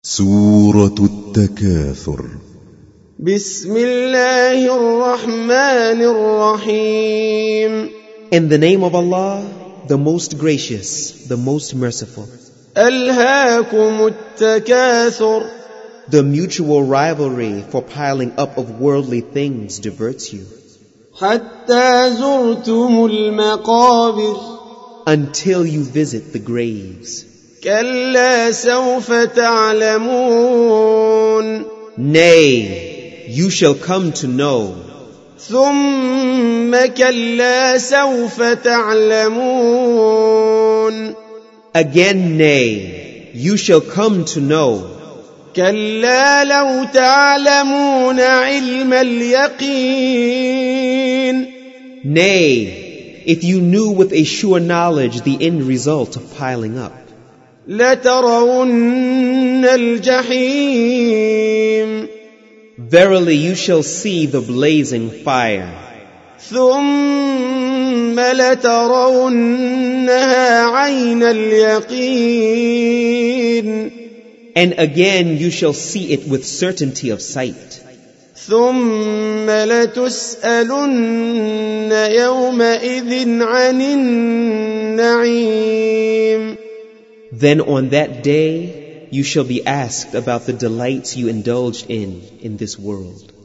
سورة التكاثر. بسم الله الرحمن الرحيم. In the name of Allah, the most gracious, the most merciful. ألهاكم التكاثر. The mutual rivalry for piling up of worldly things diverts you. حتى زرتم المقابر. Until you visit the graves. كلا سوف تعلمون. Nay, you shall come to know. ثم كلا سوف تعلمون. Again, nay, you shall come to know. كلا لو تعلمون علم اليقين. Nay, if you knew with a sure knowledge the end result of piling up. لترون الجحيم. Verily you shall see the blazing fire. ثم لترونها عين اليقين. And again you shall see it with certainty of sight. ثم لتسألن يومئذ عن النعيم. Then on that day you shall be asked about the delights you indulged in this world.